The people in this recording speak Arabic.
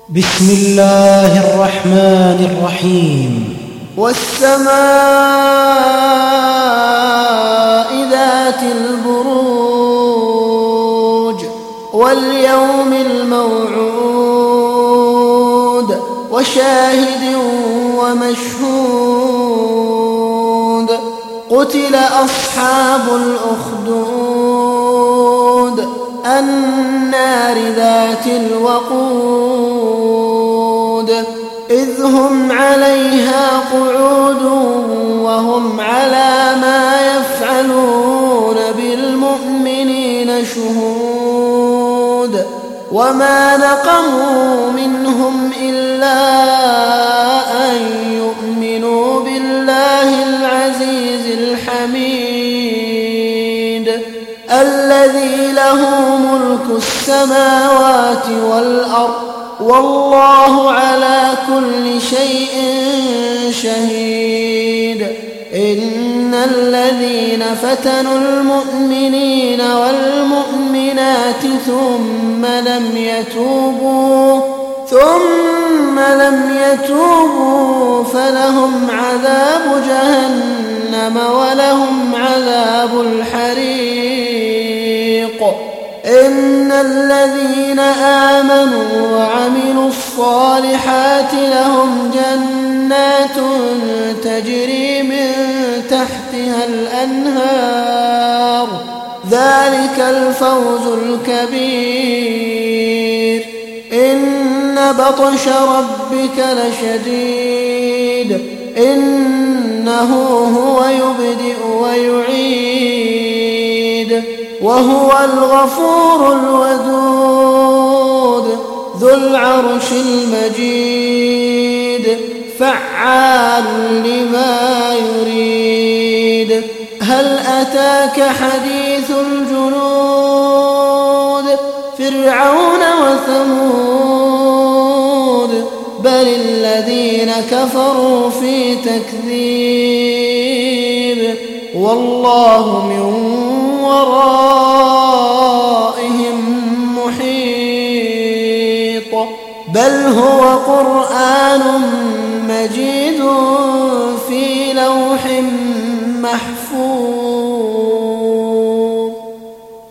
بسم الله الرحمن الرحيم. والسماء ذات البروج واليوم الموعود وشاهد ومشهود قتل أصحاب الأخدود النار ذات الوقود إذ هم عليها قعود وهم على ما يفعلون بالمؤمنين شهود وما نقموا منهم إلا أن يؤمنوا بالله العزيز الحميد الذي له ملك السماوات والأرض والله على كل شيء شهيد. إن الذين فتنوا المؤمنين والمؤمنات ثم لم يتوبوا فلهم عذاب جهنم ولهم عذاب الحريق. إن الذين آمنوا وعملوا الصالحات لهم جنات تجري من تحتها الأنهار ذلك الفوز الكبير. إن بطش ربك لشديد إنه هو يبدئ ويعيد وهو الغفور الودود ذو العرش المجيد فعال لما يريد. هل أتاك حديث الجنود فرعون وثمود بل الذين كفروا في تكذيب والله من ورائهم محيط. بل هو قرآن مجيد في لوح محفوظ.